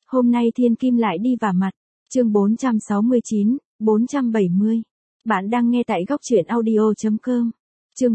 Hôm nay thiên kim lại đi vả mặt. Chương 469, 470. Bạn đang nghe tại góc truyện audio.com. Chương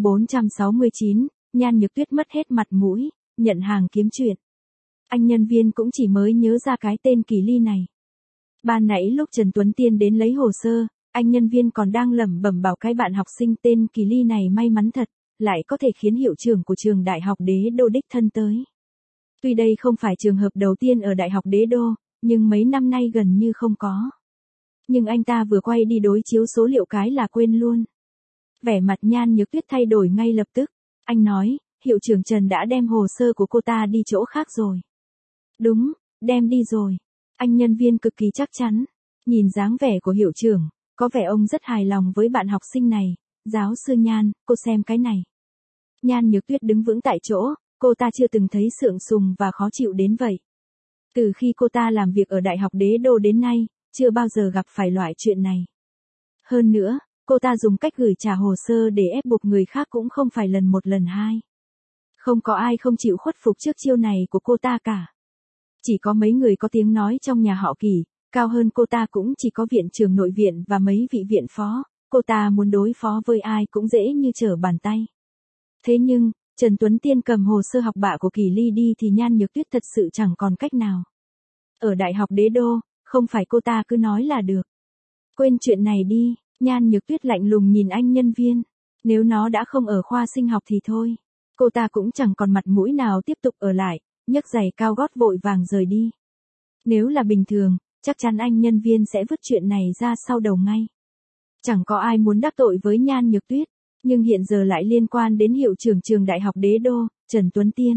469, Nhan Nhược Tuyết mất hết mặt mũi, nhận hàng kiếm chuyện. Anh nhân viên cũng chỉ mới nhớ ra cái tên Kỳ Ly này. Ban nãy lúc Trần Tuấn Tiên đến lấy hồ sơ, anh nhân viên còn đang lẩm bẩm bảo cái bạn học sinh tên Kỳ Ly này may mắn thật, lại có thể khiến hiệu trưởng của trường Đại học Đế Đô đích thân tới. Tuy đây không phải trường hợp đầu tiên ở Đại học Đế Đô, nhưng mấy năm nay gần như không có. Nhưng anh ta vừa quay đi đối chiếu số liệu cái là quên luôn. Vẻ mặt Nhan Nhược Tuyết thay đổi ngay lập tức. Anh nói, hiệu trưởng Trần đã đem hồ sơ của cô ta đi chỗ khác rồi. Đúng, đem đi rồi. Anh nhân viên cực kỳ chắc chắn. Nhìn dáng vẻ của hiệu trưởng, có vẻ ông rất hài lòng với bạn học sinh này. Giáo sư Nhan, cô xem cái này. Nhan Nhược Tuyết đứng vững tại chỗ, cô ta chưa từng thấy sượng sùng và khó chịu đến vậy. Từ khi cô ta làm việc ở Đại học Đế Đô đến nay, chưa bao giờ gặp phải loại chuyện này. Hơn nữa, cô ta dùng cách gửi trả hồ sơ để ép buộc người khác cũng không phải lần một lần hai. Không có ai không chịu khuất phục trước chiêu này của cô ta cả. Chỉ có mấy người có tiếng nói trong nhà họ Kỳ, cao hơn cô ta cũng chỉ có viện trưởng nội viện và mấy vị viện phó, cô ta muốn đối phó với ai cũng dễ như trở bàn tay. Thế nhưng, Trần Tuấn Tiên cầm hồ sơ học bạ của Kỳ Ly đi thì Nhan Nhược Tuyết thật sự chẳng còn cách nào. Ở Đại học Đế Đô, không phải cô ta cứ nói là được. Quên chuyện này đi, Nhan Nhược Tuyết lạnh lùng nhìn anh nhân viên. Nếu nó đã không ở khoa sinh học thì thôi. Cô ta cũng chẳng còn mặt mũi nào tiếp tục ở lại, nhấc giày cao gót vội vàng rời đi. Nếu là bình thường, chắc chắn anh nhân viên sẽ vứt chuyện này ra sau đầu ngay. Chẳng có ai muốn đắc tội với Nhan Nhược Tuyết, nhưng hiện giờ lại liên quan đến hiệu trưởng trường Đại học Đế Đô, Trần Tuấn Tiên.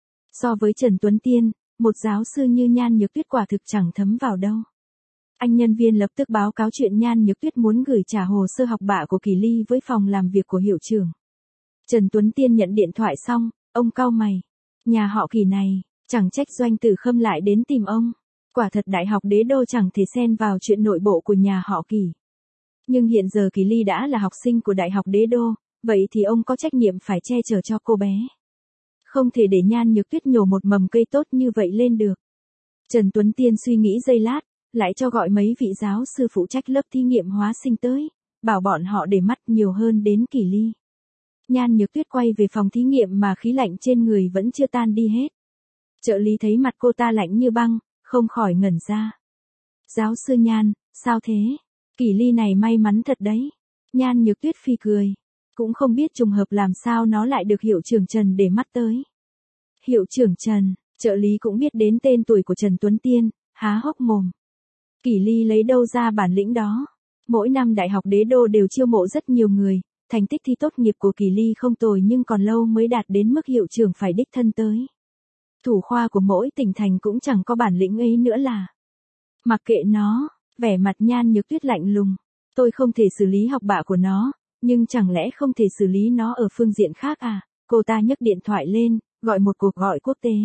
So với Trần Tuấn Tiên, một giáo sư như Nhan Nhược Tuyết quả thực chẳng thấm vào đâu. Anh nhân viên lập tức báo cáo chuyện Nhan Nhược Tuyết muốn gửi trả hồ sơ học bạ của Kỳ Ly với phòng làm việc của hiệu trưởng. Trần Tuấn Tiên nhận điện thoại xong, ông cau mày. Nhà họ Kỳ này, chẳng trách Doanh Tử Khâm lại đến tìm ông. Quả thật Đại học Đế Đô chẳng thể xen vào chuyện nội bộ của nhà họ Kỳ. Nhưng hiện giờ Kỳ Ly đã là học sinh của Đại học Đế Đô, vậy thì ông có trách nhiệm phải che chở cho cô bé. Không thể để Nhan Nhược Tuyết nhổ một mầm cây tốt như vậy lên được. Trần Tuấn Tiên suy nghĩ giây lát, lại cho gọi mấy vị giáo sư phụ trách lớp thí nghiệm hóa sinh tới, bảo bọn họ để mắt nhiều hơn đến Kỳ Ly. Nhan Nhược Tuyết quay về phòng thí nghiệm mà khí lạnh trên người vẫn chưa tan đi hết. Trợ lý thấy mặt cô ta lạnh như băng, không khỏi ngẩn ra. Giáo sư Nhan, sao thế? Kỳ Ly này may mắn thật đấy. Nhan Nhược Tuyết phì cười. Cũng không biết trùng hợp làm sao nó lại được hiệu trưởng Trần để mắt tới. Hiệu trưởng Trần, trợ lý cũng biết đến tên tuổi của Trần Tuấn Tiên, há hốc mồm. Kỳ Ly lấy đâu ra bản lĩnh đó? Mỗi năm Đại học Đế Đô đều chiêu mộ rất nhiều người, thành tích thi tốt nghiệp của Kỳ Ly không tồi nhưng còn lâu mới đạt đến mức hiệu trưởng phải đích thân tới. Thủ khoa của mỗi tỉnh thành cũng chẳng có bản lĩnh ấy nữa là. Mặc kệ nó, vẻ mặt Nhan Nhược Tuyết lạnh lùng. Tôi không thể xử lý học bạ của nó, nhưng chẳng lẽ không thể xử lý nó ở phương diện khác à? Cô ta nhấc điện thoại lên, gọi một cuộc gọi quốc tế.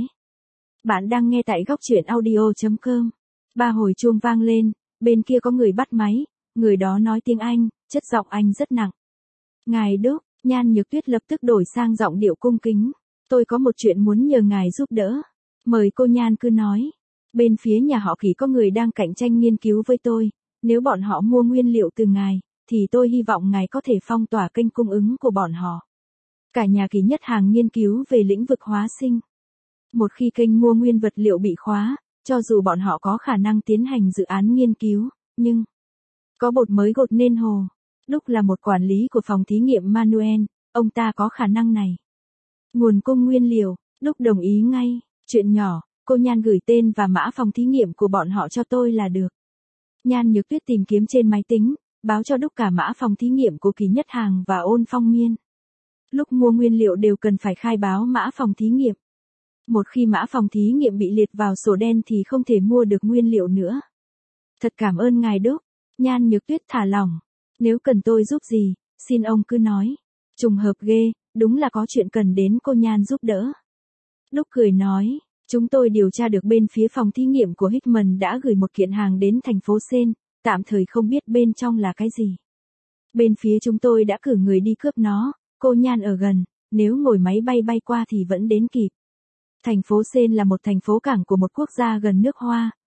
Bạn đang nghe tại góc truyện audio.com. 3 hồi chuông vang lên, bên kia có người bắt máy, người đó nói tiếng Anh, chất giọng Anh rất nặng. Ngài Đốc, Nhan Nhược Tuyết lập tức đổi sang giọng điệu cung kính. Tôi có một chuyện muốn nhờ ngài giúp đỡ. Mời cô Nhan cứ nói. Bên phía nhà họ Kỳ có người đang cạnh tranh nghiên cứu với tôi, nếu bọn họ mua nguyên liệu từ ngài, thì tôi hy vọng ngài có thể phong tỏa kênh cung ứng của bọn họ. Cả nhà Kỳ nhất hàng nghiên cứu về lĩnh vực hóa sinh. Một khi kênh mua nguyên vật liệu bị khóa, cho dù bọn họ có khả năng tiến hành dự án nghiên cứu, nhưng có bột mới gột nên hồ. Đúc là một quản lý của phòng thí nghiệm Manuel, ông ta có khả năng này. Nguồn cung nguyên liệu, Đúc đồng ý ngay, chuyện nhỏ, cô Nhan gửi tên và mã phòng thí nghiệm của bọn họ cho tôi là được. Nhan Nhược Tuyết tìm kiếm trên máy tính, báo cho Đúc cả mã phòng thí nghiệm của Kỳ Nhất Hàng và Ôn Phong Miên. Lúc mua nguyên liệu đều cần phải khai báo mã phòng thí nghiệm. Một khi mã phòng thí nghiệm bị liệt vào sổ đen thì không thể mua được nguyên liệu nữa. Thật cảm ơn ngài Đúc. Nhan Nhược Tuyết thả lỏng. Nếu cần tôi giúp gì, xin ông cứ nói. Trùng hợp ghê, đúng là có chuyện cần đến cô Nhan giúp đỡ. Đúc cười nói, chúng tôi điều tra được bên phía phòng thí nghiệm của Hickman đã gửi một kiện hàng đến thành phố Sen, tạm thời không biết bên trong là cái gì. Bên phía chúng tôi đã cử người đi cướp nó, cô Nhan ở gần, nếu ngồi máy bay bay qua thì vẫn đến kịp. Thành phố Sen là một thành phố cảng của một quốc gia gần nước Hoa,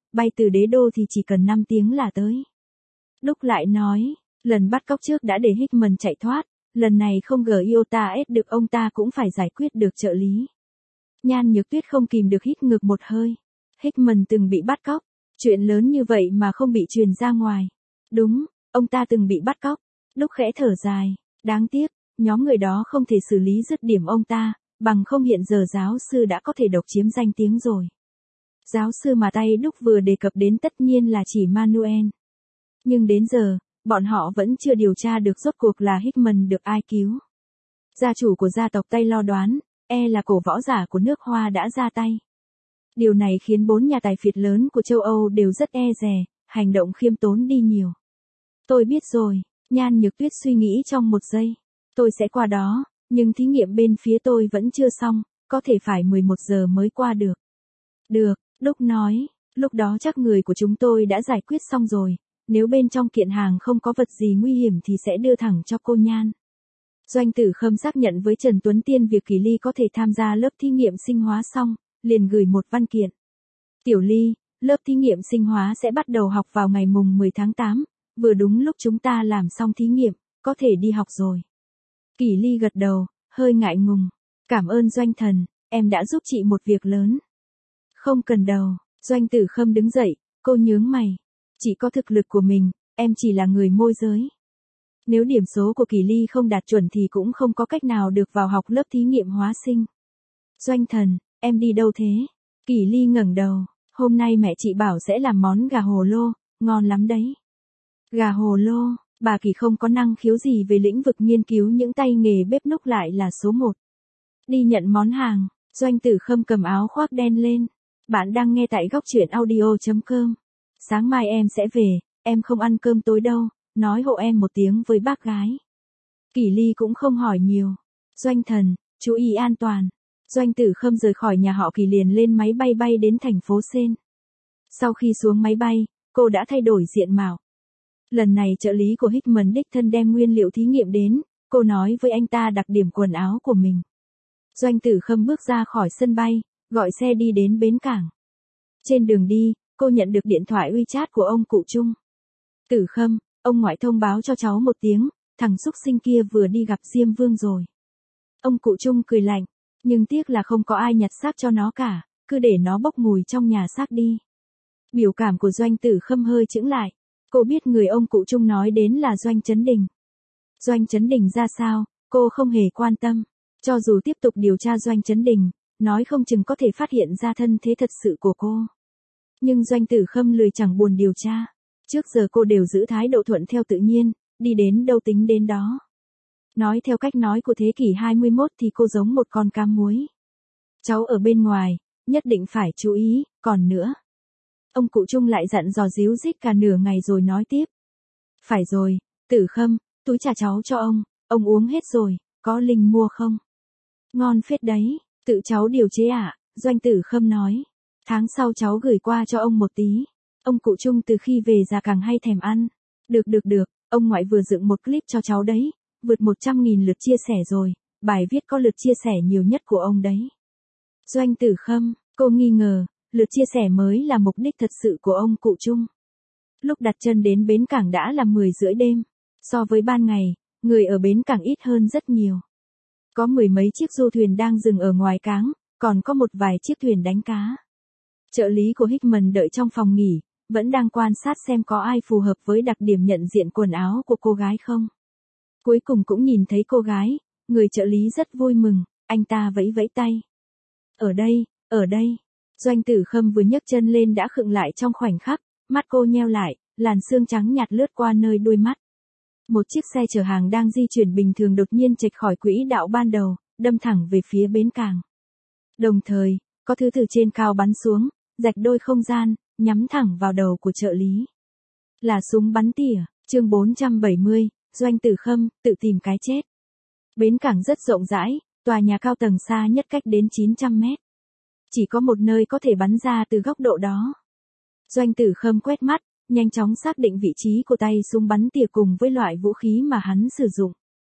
bay từ đế đô thì chỉ cần 5 tiếng là tới. Đúc lại nói, lần bắt cóc trước đã để Hickman chạy thoát, lần này không gỡ iota S được ông ta cũng phải giải quyết được trợ lý. Nhan Nhược Tuyết không kìm được hít ngược một hơi. Hickman từng bị bắt cóc, chuyện lớn như vậy mà không bị truyền ra ngoài. Đúng, ông ta từng bị bắt cóc. Đúc khẽ thở dài, đáng tiếc, nhóm người đó không thể xử lý dứt điểm ông ta, bằng không hiện giờ giáo sư đã có thể độc chiếm danh tiếng rồi. Giáo sư mà tay Đúc vừa đề cập đến tất nhiên là chỉ Manuel. Nhưng đến giờ, bọn họ vẫn chưa điều tra được rốt cuộc là Hickman được ai cứu. Gia chủ của gia tộc Tây lo đoán, là cổ võ giả của nước Hoa đã ra tay. Điều này khiến 4 nhà tài phiệt lớn của châu Âu đều rất dè, hành động khiêm tốn đi nhiều. Tôi biết rồi, Nhan Nhược Tuyết suy nghĩ trong một giây. Tôi sẽ qua đó, nhưng thí nghiệm bên phía tôi vẫn chưa xong, có thể phải 11 giờ mới qua được. Được, Đúc nói, lúc đó chắc người của chúng tôi đã giải quyết xong rồi, nếu bên trong kiện hàng không có vật gì nguy hiểm thì sẽ đưa thẳng cho cô Nhan. Doanh Tử Khâm xác nhận với Trần Tuấn Tiên việc Kỳ Ly có thể tham gia lớp thí nghiệm sinh hóa xong, liền gửi một văn kiện. Tiểu Ly, lớp thí nghiệm sinh hóa sẽ bắt đầu học vào ngày mùng 10 tháng 8, vừa đúng lúc chúng ta làm xong thí nghiệm, có thể đi học rồi. Kỳ Ly gật đầu, hơi ngại ngùng. Cảm ơn Doanh thần, em đã giúp chị một việc lớn. Không cần đâu, Doanh Tử Khâm đứng dậy, cô nhướng mày. Chị có thực lực của mình, em chỉ là người môi giới. Nếu điểm số của Kỳ Ly không đạt chuẩn thì cũng không có cách nào được vào học lớp thí nghiệm hóa sinh. Doanh thần, em đi đâu thế? Kỳ Ly ngẩng đầu, hôm nay mẹ chị bảo sẽ làm món gà hồ lô, ngon lắm đấy. Gà hồ lô, bà Kỳ không có năng khiếu gì về lĩnh vực nghiên cứu những tay nghề bếp núc lại là số 1. Đi nhận món hàng, Doanh Tử Khâm cầm áo khoác đen lên. Bạn đang nghe tại góc truyện audio.com. Sáng mai em sẽ về, em không ăn cơm tối đâu, nói hộ em một tiếng với bác gái. Kỳ Ly cũng không hỏi nhiều. Doanh thần, chú ý an toàn. Doanh Tử Khâm rời khỏi nhà họ Kỳ liền lên máy bay bay đến thành phố Sen. Sau khi xuống máy bay, cô đã thay đổi diện mạo. Lần này trợ lý của Hickman đích thân đem nguyên liệu thí nghiệm đến, cô nói với anh ta đặc điểm quần áo của mình. Doanh Tử Khâm bước ra khỏi sân bay, gọi xe đi đến bến cảng. Trên đường đi, cô nhận được điện thoại WeChat của ông cụ Trung. Tử Khâm, ông ngoại thông báo cho cháu một tiếng, thằng xúc sinh kia vừa đi gặp Diêm Vương rồi. Ông cụ Trung cười lạnh, nhưng tiếc là không có ai nhặt xác cho nó cả, cứ để nó bốc mùi trong nhà xác đi. Biểu cảm của Doanh Tử Khâm hơi chững lại, cô biết người ông cụ Trung nói đến là Doanh Chấn Đình. Doanh Chấn Đình ra sao, cô không hề quan tâm, cho dù tiếp tục điều tra Doanh Chấn Đình, nói không chừng có thể phát hiện ra thân thế thật sự của cô. Nhưng Doanh Tử Khâm lười chẳng buồn điều tra. Trước giờ cô đều giữ thái độ thuận theo tự nhiên, đi đến đâu tính đến đó. Nói theo cách nói của thế kỷ 21 thì cô giống một con cá muối. Cháu ở bên ngoài, nhất định phải chú ý, còn nữa. Ông cụ Trung lại dặn dò díu dít cả nửa ngày rồi nói tiếp. Phải rồi, Tử Khâm, túi trà cháu cho ông uống hết rồi, có Linh mua không? Ngon phết đấy, tự cháu điều chế ạ, Doanh Tử Khâm nói. Tháng sau cháu gửi qua cho ông một tí. Ông cụ Trung từ khi về già càng hay thèm ăn. Được, ông ngoại vừa dựng một clip cho cháu đấy, vượt 100.000 lượt chia sẻ rồi, bài viết có lượt chia sẻ nhiều nhất của ông đấy. Doanh Tử Khâm, cô nghi ngờ, lượt chia sẻ mới là mục đích thật sự của ông cụ Trung. Lúc đặt chân đến bến cảng đã là 10 rưỡi đêm, so với ban ngày, người ở bến cảng ít hơn rất nhiều. Có 10 mấy chiếc du thuyền đang dừng ở ngoài cảng, còn có một vài chiếc thuyền đánh cá. Trợ lý của Hickman đợi trong phòng nghỉ, vẫn đang quan sát xem có ai phù hợp với đặc điểm nhận diện quần áo của cô gái không. Cuối cùng cũng nhìn thấy cô gái, người trợ lý rất vui mừng, anh ta vẫy vẫy tay. Ở đây. Doanh Tử Khâm vừa nhấc chân lên đã khựng lại trong khoảnh khắc, mắt cô nheo lại, làn sương trắng nhạt lướt qua nơi đuôi mắt. Một chiếc xe chở hàng đang di chuyển bình thường đột nhiên chệch khỏi quỹ đạo ban đầu, đâm thẳng về phía bến cảng. Đồng thời, có thứ từ trên cao bắn xuống, rạch đôi không gian, nhắm thẳng vào đầu của trợ lý. Là súng bắn tỉa, chương 470, Doanh Tử Khâm, tự tìm cái chết. Bến cảng rất rộng rãi, tòa nhà cao tầng xa nhất cách đến 900 mét. Chỉ có một nơi có thể bắn ra từ góc độ đó. Doanh Tử Khâm quét mắt, nhanh chóng xác định vị trí của tay súng bắn tỉa cùng với loại vũ khí mà hắn sử dụng.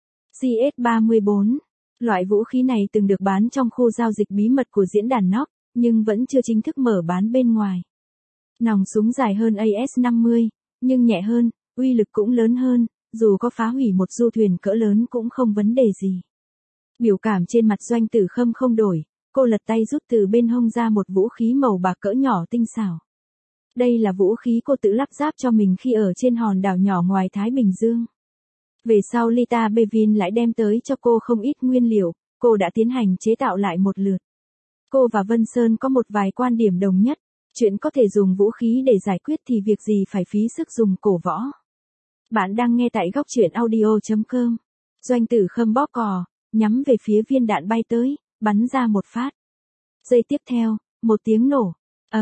CS-34. Loại vũ khí này từng được bán trong khu giao dịch bí mật của diễn đàn NOC, nhưng vẫn chưa chính thức mở bán bên ngoài. Nòng súng dài hơn AS-50, nhưng nhẹ hơn, uy lực cũng lớn hơn, dù có phá hủy một du thuyền cỡ lớn cũng không vấn đề gì. Biểu cảm trên mặt Doanh Tử Khâm không đổi, cô lật tay rút từ bên hông ra một vũ khí màu bạc cỡ nhỏ tinh xảo. Đây là vũ khí cô tự lắp ráp cho mình khi ở trên hòn đảo nhỏ ngoài Thái Bình Dương. Về sau Lita Bevin lại đem tới cho cô không ít nguyên liệu, cô đã tiến hành chế tạo lại một lượt. Cô và Vân Sơn có một vài quan điểm đồng nhất, chuyện có thể dùng vũ khí để giải quyết thì việc gì phải phí sức dùng cổ võ. Bạn đang nghe tại góc truyện audio.com. Doanh Tử Khâm bóp cò, nhắm về phía viên đạn bay tới, bắn ra một phát. Giây tiếp theo, một tiếng nổ,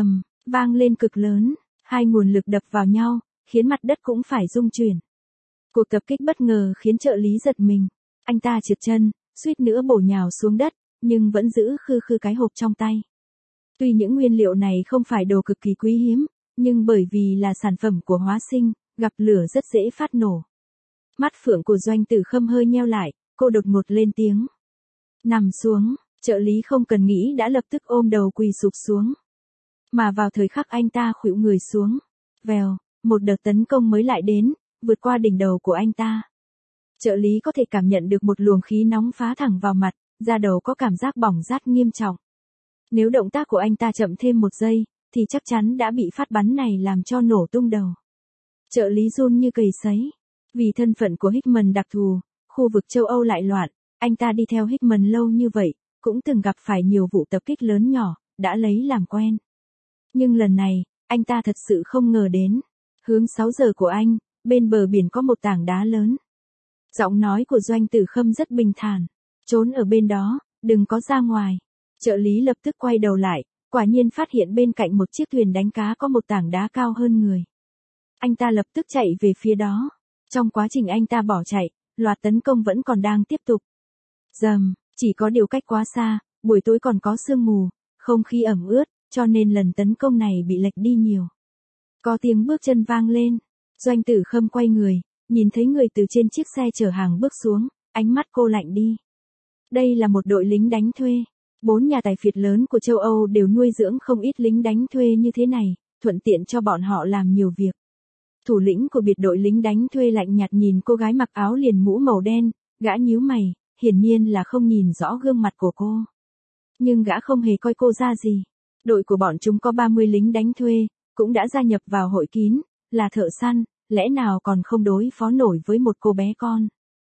vang lên cực lớn, hai nguồn lực đập vào nhau, khiến mặt đất cũng phải rung chuyển. Cuộc tập kích bất ngờ khiến trợ lý giật mình. Anh ta trượt chân, suýt nữa bổ nhào xuống đất, nhưng vẫn giữ khư khư cái hộp trong tay. Tuy những nguyên liệu này không phải đồ cực kỳ quý hiếm, nhưng bởi vì là sản phẩm của hóa sinh, gặp lửa rất dễ phát nổ. Mắt phượng của Doanh Tử Khâm hơi nheo lại, cô đột ngột lên tiếng. Nằm xuống, trợ lý không cần nghĩ đã lập tức ôm đầu quỳ sụp xuống. Mà vào thời khắc anh ta khuỵu người xuống, vèo, một đợt tấn công mới lại đến, vượt qua đỉnh đầu của anh ta. Trợ lý có thể cảm nhận được một luồng khí nóng phá thẳng vào mặt, da đầu có cảm giác bỏng rát nghiêm trọng. Nếu động tác của anh ta chậm thêm một giây, thì chắc chắn đã bị phát bắn này làm cho nổ tung đầu. Trợ lý run như cầy sấy. Vì thân phận của Hickman đặc thù, khu vực châu Âu lại loạn, anh ta đi theo Hickman lâu như vậy, cũng từng gặp phải nhiều vụ tập kích lớn nhỏ, đã lấy làm quen. Nhưng lần này, anh ta thật sự không ngờ đến. Hướng 6 giờ của anh, bên bờ biển có một tảng đá lớn. Giọng nói của Doanh Tử Khâm rất bình thản. Trốn ở bên đó, đừng có ra ngoài. Trợ lý lập tức quay đầu lại, quả nhiên phát hiện bên cạnh một chiếc thuyền đánh cá có một tảng đá cao hơn người. Anh ta lập tức chạy về phía đó. Trong quá trình anh ta bỏ chạy, loạt tấn công vẫn còn đang tiếp tục. Rầm, chỉ có điều cách quá xa, buổi tối còn có sương mù, không khí ẩm ướt, cho nên lần tấn công này bị lệch đi nhiều. Có tiếng bước chân vang lên. Doanh Tử Khâm quay người, nhìn thấy người từ trên chiếc xe chở hàng bước xuống, ánh mắt cô lạnh đi. Đây là một đội lính đánh thuê. 4 nhà tài phiệt lớn của châu Âu đều nuôi dưỡng không ít lính đánh thuê như thế này, thuận tiện cho bọn họ làm nhiều việc. Thủ lĩnh của biệt đội lính đánh thuê lạnh nhạt nhìn cô gái mặc áo liền mũ màu đen, gã nhíu mày, hiển nhiên là không nhìn rõ gương mặt của cô. Nhưng gã không hề coi cô ra gì. Đội của bọn chúng có 30 lính đánh thuê, cũng đã gia nhập vào hội kín, là thợ săn, lẽ nào còn không đối phó nổi với một cô bé con.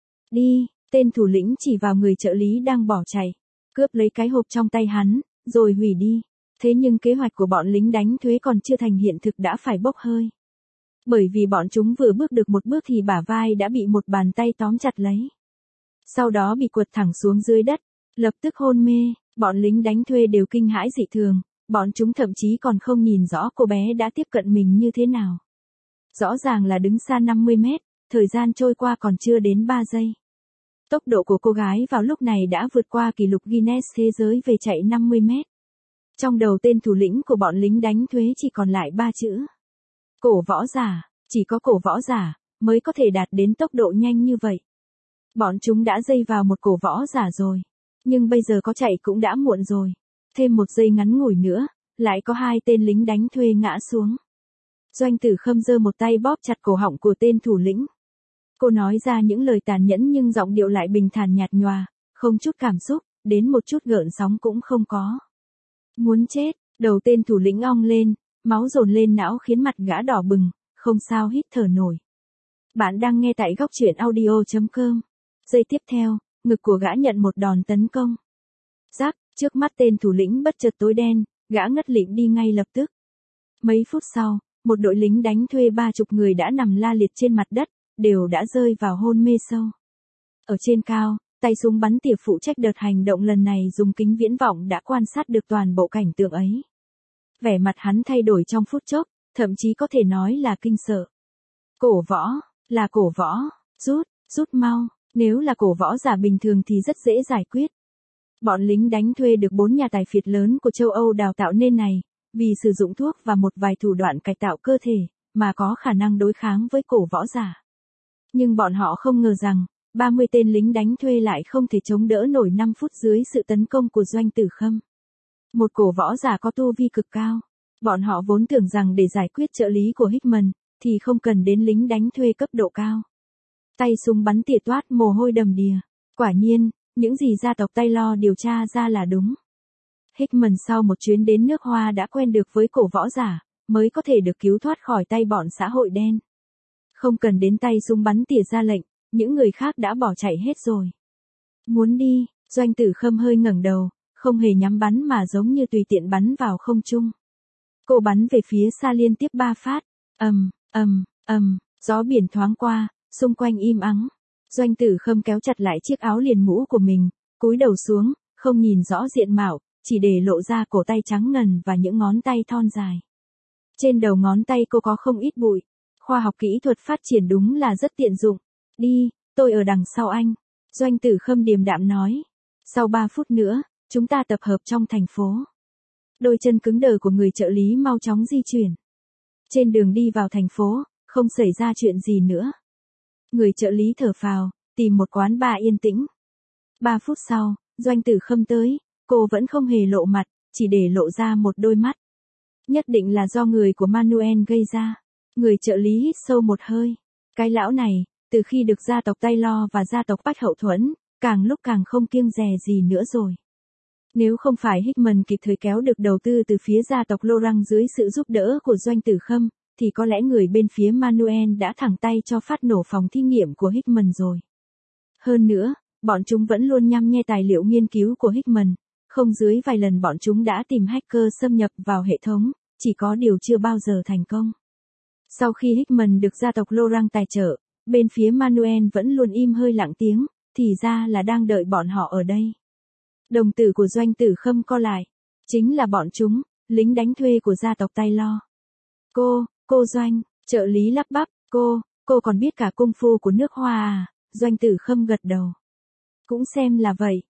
Đi, tên thủ lĩnh chỉ vào người trợ lý đang bỏ chạy, cướp lấy cái hộp trong tay hắn, rồi hủy đi. Thế nhưng kế hoạch của bọn lính đánh thuê còn chưa thành hiện thực đã phải bốc hơi. Bởi vì bọn chúng vừa bước được một bước thì bả vai đã bị một bàn tay tóm chặt lấy. Sau đó bị quật thẳng xuống dưới đất, lập tức hôn mê, bọn lính đánh thuê đều kinh hãi dị thường, bọn chúng thậm chí còn không nhìn rõ cô bé đã tiếp cận mình như thế nào. Rõ ràng là đứng xa 50 mét, thời gian trôi qua còn chưa đến 3 giây. Tốc độ của cô gái vào lúc này đã vượt qua kỷ lục Guinness thế giới về chạy 50 mét. Trong đầu tên thủ lĩnh của bọn lính đánh thuê chỉ còn lại 3 chữ. Cổ võ giả, chỉ có cổ võ giả mới có thể đạt đến tốc độ nhanh như vậy. Bọn chúng đã dây vào một cổ võ giả rồi, nhưng bây giờ có chạy cũng đã muộn rồi. Thêm một giây ngắn ngủi nữa, lại có 2 tên lính đánh thuê ngã xuống. Doanh Tử Khâm giơ một tay bóp chặt cổ họng của tên thủ lĩnh. Cô nói ra những lời tàn nhẫn nhưng giọng điệu lại bình thản nhạt nhòa, không chút cảm xúc, đến một chút gợn sóng cũng không có. Muốn chết, đầu tên thủ lĩnh ong lên, máu dồn lên não khiến mặt gã đỏ bừng, không sao hít thở nổi. Bạn đang nghe tại góc truyện audio.com. Giây tiếp theo, ngực của gã nhận một đòn tấn công. Rắc, trước mắt tên thủ lĩnh bất chợt tối đen, gã ngất lịm đi ngay lập tức. Mấy phút sau, một đội lính đánh thuê 30 người đã nằm la liệt trên mặt đất, đều đã rơi vào hôn mê sâu. Ở trên cao, tay súng bắn tỉa phụ trách đợt hành động lần này dùng kính viễn vọng đã quan sát được toàn bộ cảnh tượng ấy. Vẻ mặt hắn thay đổi trong phút chốc, thậm chí có thể nói là kinh sợ. Cổ võ, là cổ võ, rút mau, nếu là cổ võ giả bình thường thì rất dễ giải quyết. Bọn lính đánh thuê được 4 nhà tài phiệt lớn của châu Âu đào tạo nên này, vì sử dụng thuốc và một vài thủ đoạn cải tạo cơ thể, mà có khả năng đối kháng với cổ võ giả. Nhưng bọn họ không ngờ rằng, 30 tên lính đánh thuê lại không thể chống đỡ nổi 5 phút dưới sự tấn công của Doanh Tử Khâm. Một cổ võ giả có tu vi cực cao. Bọn họ vốn tưởng rằng để giải quyết trợ lý của Hickman, thì không cần đến lính đánh thuê cấp độ cao. Tay súng bắn tỉa toát mồ hôi đầm đìa. Quả nhiên, những gì gia tộc Taylor điều tra ra là đúng. Hickman sau một chuyến đến nước Hoa đã quen được với cổ võ giả, mới có thể được cứu thoát khỏi tay bọn xã hội đen. Không cần đến tay súng bắn tỉa ra lệnh, những người khác đã bỏ chạy hết rồi. Muốn đi, Doanh Tử Khâm hơi ngẩng đầu, không hề nhắm bắn mà giống như tùy tiện bắn vào không trung. Cô bắn về phía xa liên tiếp 3 phát, gió biển thoáng qua, xung quanh im ắng. Doanh Tử Khâm kéo chặt lại chiếc áo liền mũ của mình, cúi đầu xuống, không nhìn rõ diện mạo, chỉ để lộ ra cổ tay trắng ngần và những ngón tay thon dài. Trên đầu ngón tay cô có không ít bụi. Khoa học kỹ thuật phát triển đúng là rất tiện dụng. Đi, tôi ở đằng sau anh. Doanh Tử Khâm điềm đạm nói. Sau 3 phút nữa, chúng ta tập hợp trong thành phố. Đôi chân cứng đờ của người trợ lý mau chóng di chuyển. Trên đường đi vào thành phố, không xảy ra chuyện gì nữa. Người trợ lý thở phào, tìm một quán bar yên tĩnh. 3 phút sau, Doanh Tử Khâm tới, cô vẫn không hề lộ mặt, chỉ để lộ ra một đôi mắt. Nhất định là do người của Manuel gây ra. Người trợ lý hít sâu một hơi. Cái lão này, từ khi được gia tộc Taylor và gia tộc Bách hậu thuẫn, càng lúc càng không kiêng dè gì nữa rồi. Nếu không phải Hickman kịp thời kéo được đầu tư từ phía gia tộc Lorang dưới sự giúp đỡ của Doanh Tử Khâm, thì có lẽ người bên phía Manuel đã thẳng tay cho phát nổ phòng thí nghiệm của Hickman rồi. Hơn nữa, bọn chúng vẫn luôn nhăm nhe tài liệu nghiên cứu của Hickman, không dưới vài lần bọn chúng đã tìm hacker xâm nhập vào hệ thống, chỉ có điều chưa bao giờ thành công. Sau khi Hickman được gia tộc Lorang tài trợ, bên phía Manuel vẫn luôn im hơi lặng tiếng, thì ra là đang đợi bọn họ ở đây. Đồng tử của Doanh Tử Khâm co lại. Chính là bọn chúng, lính đánh thuê của gia tộc Taylor. Cô Doanh, trợ lý lắp bắp, cô còn biết cả cung phu của nước Hoa à? Doanh Tử Khâm gật đầu. Cũng xem là vậy,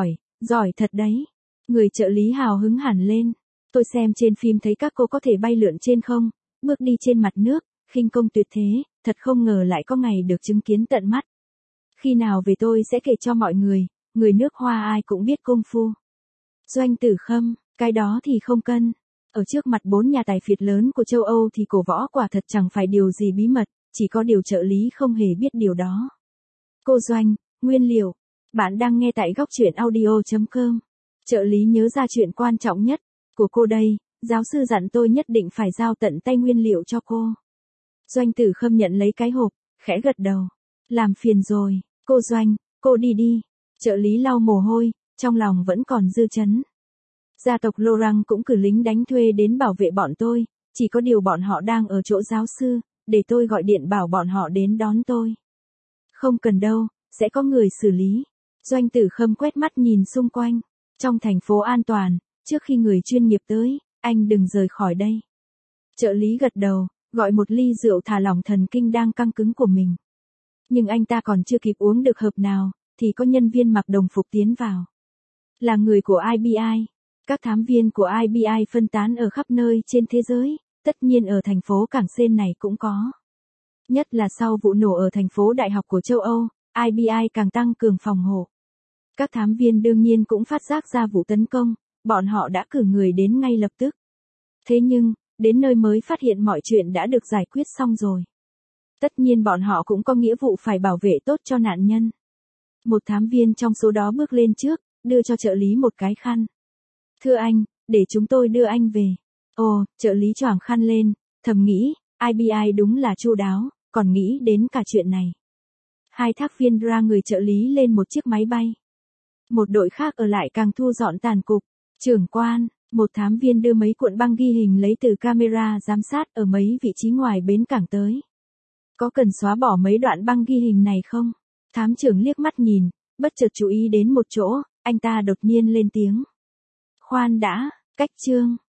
giỏi thật đấy. Người trợ lý hào hứng hẳn lên. Tôi xem trên phim thấy các cô có thể bay lượn trên không, bước đi trên mặt nước, khinh công tuyệt thế, thật không ngờ lại có ngày được chứng kiến tận mắt. Khi nào về tôi sẽ kể cho mọi người nước Hoa ai cũng biết công phu. Doanh Tử Khâm, cái đó thì không cân. Ở trước mặt 4 nhà tài phiệt lớn của châu Âu thì cổ võ quả thật chẳng phải điều gì bí mật, chỉ có điều trợ lý không hề biết điều đó. Cô Doanh, nguyên liệu. Bạn đang nghe tại góc truyện audio.com. Trợ lý nhớ ra chuyện quan trọng nhất của cô đây, giáo sư dặn tôi nhất định phải giao tận tay nguyên liệu cho cô. Doanh Tử Khâm nhận lấy cái hộp, khẽ gật đầu. Làm phiền rồi, cô Doanh, cô đi đi. Trợ lý lau mồ hôi, trong lòng vẫn còn dư chấn. Gia tộc Lorang cũng cử lính đánh thuê đến bảo vệ bọn tôi, chỉ có điều bọn họ đang ở chỗ giáo sư, để tôi gọi điện bảo bọn họ đến đón tôi. Không cần đâu, sẽ có người xử lý. Doanh Tử Khâm quét mắt nhìn xung quanh. Trong thành phố an toàn, trước khi người chuyên nghiệp tới, anh đừng rời khỏi đây. Trợ lý gật đầu, gọi một ly rượu thả lỏng thần kinh đang căng cứng của mình. Nhưng anh ta còn chưa kịp uống được hớp nào, thì có nhân viên mặc đồng phục tiến vào. Là người của IBI. Các thám viên của IBI phân tán ở khắp nơi trên thế giới, tất nhiên ở thành phố Cảng Sên này cũng có. Nhất là sau vụ nổ ở thành phố đại học của châu Âu, IBI càng tăng cường phòng hộ. Các thám viên đương nhiên cũng phát giác ra vụ tấn công, bọn họ đã cử người đến ngay lập tức. Thế nhưng, đến nơi mới phát hiện mọi chuyện đã được giải quyết xong rồi. Tất nhiên bọn họ cũng có nghĩa vụ phải bảo vệ tốt cho nạn nhân. Một thám viên trong số đó bước lên trước, đưa cho trợ lý một cái khăn. Thưa anh, để chúng tôi đưa anh về. Ồ, trợ lý choàng khăn lên, thầm nghĩ, IBI đúng là chu đáo, còn nghĩ đến cả chuyện này. Hai thác viên ra người trợ lý lên một chiếc máy bay. Một đội khác ở lại càng thu dọn tàn cục. Trưởng quan, một thám viên đưa mấy cuộn băng ghi hình lấy từ camera giám sát ở mấy vị trí ngoài bến cảng tới. Có cần xóa bỏ mấy đoạn băng ghi hình này không? Thám trưởng liếc mắt nhìn, bất chợt chú ý đến một chỗ, anh ta đột nhiên lên tiếng. Khoan đã, cách chương.